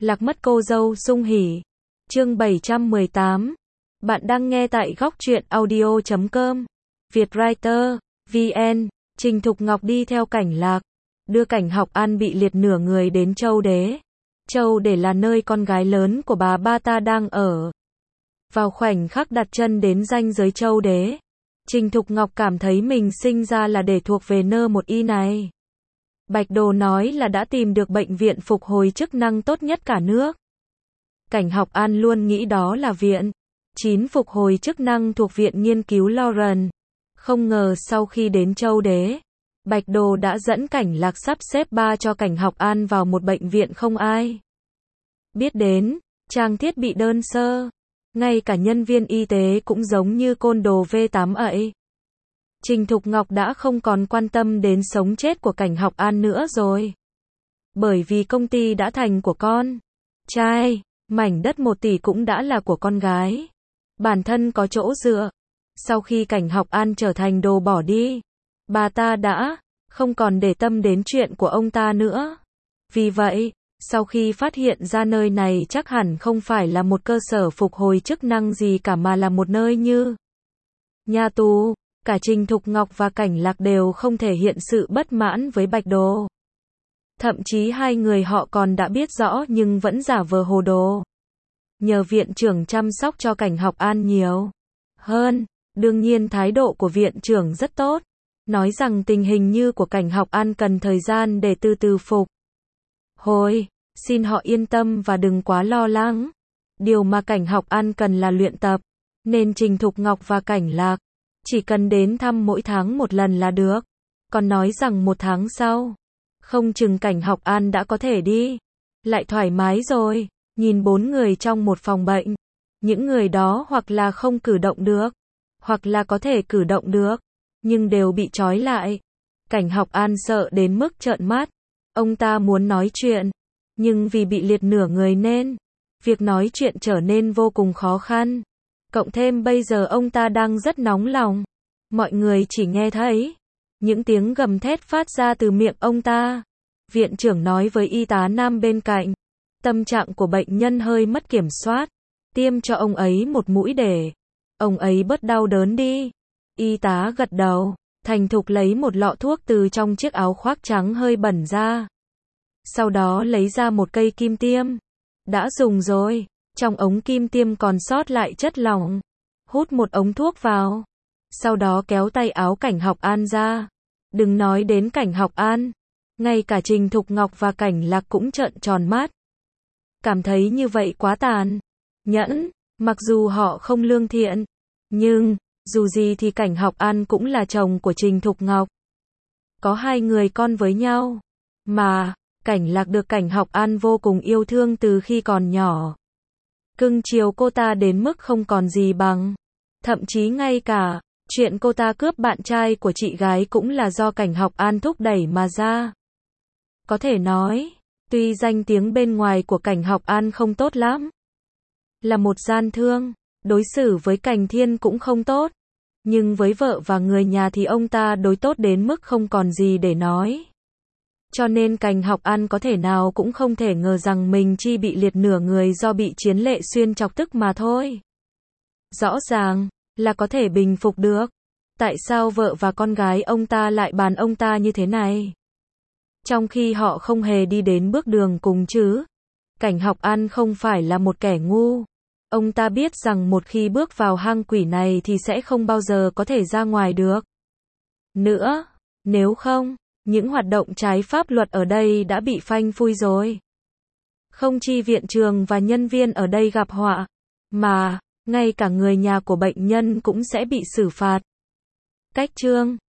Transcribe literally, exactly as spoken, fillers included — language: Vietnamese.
Lạc mất cô dâu sung hỉ. Chương bảy trăm mười tám. Bạn đang nghe tại góc truyện audio chấm com. Vietwriter, vê en. Trình Thục Ngọc đi theo Cảnh Lạc, đưa Cảnh Học An bị liệt nửa người đến Châu Đế. Châu Đế là nơi con gái lớn của bà ba ta đang ở. Vào khoảnh khắc đặt chân đến ranh giới Châu Đế, Trình Thục Ngọc cảm thấy mình sinh ra là để thuộc về nơ một y này. Bạch Đồ nói là đã tìm được bệnh viện phục hồi chức năng tốt nhất cả nước. Cảnh Học An luôn nghĩ đó là viện chín phục hồi chức năng thuộc viện nghiên cứu Lauren. Không ngờ sau khi đến Châu Đế, Bạch Đồ đã dẫn Cảnh Lạc sắp xếp ba cho Cảnh Học An vào một bệnh viện không ai biết đến, trang thiết bị đơn sơ, ngay cả nhân viên y tế cũng giống như côn đồ vê tám ấy. Trình Thục Ngọc đã không còn quan tâm đến sống chết của Cảnh Học An nữa rồi. Bởi vì công ty đã thành của con trai, mảnh đất một tỷ cũng đã là của con gái. Bản thân có chỗ dựa. Sau khi Cảnh Học An trở thành đồ bỏ đi, bà ta đã không còn để tâm đến chuyện của ông ta nữa. Vì vậy, sau khi phát hiện ra nơi này chắc hẳn không phải là một cơ sở phục hồi chức năng gì cả mà là một nơi như nhà tù, cả Trình Thục Ngọc và Cảnh Lạc đều không thể hiện sự bất mãn với Bạch Đồ. Thậm chí hai người họ còn đã biết rõ nhưng vẫn giả vờ hồ đồ. Nhờ viện trưởng chăm sóc cho Cảnh Học An nhiều hơn, đương nhiên thái độ của viện trưởng rất tốt, nói rằng tình hình như của Cảnh Học An cần thời gian để từ từ phục hồi, xin họ yên tâm và đừng quá lo lắng. Điều mà Cảnh Học An cần là luyện tập, nên Trình Thục Ngọc và Cảnh Lạc chỉ cần đến thăm mỗi tháng một lần là được. Còn nói rằng một tháng sau, không chừng Cảnh Học An đã có thể đi lại thoải mái rồi. Nhìn bốn người trong một phòng bệnh, những người đó hoặc là không cử động được, hoặc là có thể cử động được, nhưng đều bị trói lại. Cảnh Học An sợ đến mức trợn mắt. Ông ta muốn nói chuyện, nhưng vì bị liệt nửa người nên việc nói chuyện trở nên vô cùng khó khăn. Cộng thêm bây giờ ông ta đang rất nóng lòng. Mọi người chỉ nghe thấy những tiếng gầm thét phát ra từ miệng ông ta. Viện trưởng nói với y tá nam bên cạnh, tâm trạng của bệnh nhân hơi mất kiểm soát, tiêm cho ông ấy một mũi để ông ấy bớt đau đớn đi. Y tá gật đầu, thành thục lấy một lọ thuốc từ trong chiếc áo khoác trắng hơi bẩn ra. Sau đó lấy ra một cây kim tiêm. Đã dùng rồi, trong ống kim tiêm còn sót lại chất lỏng. Hút một ống thuốc vào. Sau đó kéo tay áo Cảnh Học An ra. Đừng nói đến Cảnh Học An, ngay cả Trình Thục Ngọc và Cảnh Lạc cũng trợn tròn mắt. Cảm thấy như vậy quá tàn nhẫn, mặc dù họ không lương thiện, nhưng dù gì thì Cảnh Học An cũng là chồng của Trình Thục Ngọc. Có hai người con với nhau, mà Cảnh Lạc được Cảnh Học An vô cùng yêu thương từ khi còn nhỏ. Cưng chiều cô ta đến mức không còn gì bằng. Thậm chí ngay cả chuyện cô ta cướp bạn trai của chị gái cũng là do Cảnh Học An thúc đẩy mà ra. Có thể nói, tuy danh tiếng bên ngoài của Cảnh Học An không tốt lắm, là một gian thương, đối xử với Cảnh Thiên cũng không tốt, nhưng với vợ và người nhà thì ông ta đối tốt đến mức không còn gì để nói. Cho nên Cảnh Học An có thể nào cũng không thể ngờ rằng mình chỉ bị liệt nửa người do bị Chiến Lệ Xuyên chọc tức mà thôi. Rõ ràng là có thể bình phục được. Tại sao vợ và con gái ông ta lại bàn ông ta như thế này? Trong khi họ không hề đi đến bước đường cùng chứ. Cảnh Học An không phải là một kẻ ngu. Ông ta biết rằng một khi bước vào hang quỷ này thì sẽ không bao giờ có thể ra ngoài được nữa. Nếu không, những hoạt động trái pháp luật ở đây đã bị phanh phui rồi. Không chỉ viện trường và nhân viên ở đây gặp họa, mà ngay cả người nhà của bệnh nhân cũng sẽ bị xử phạt. Cách chương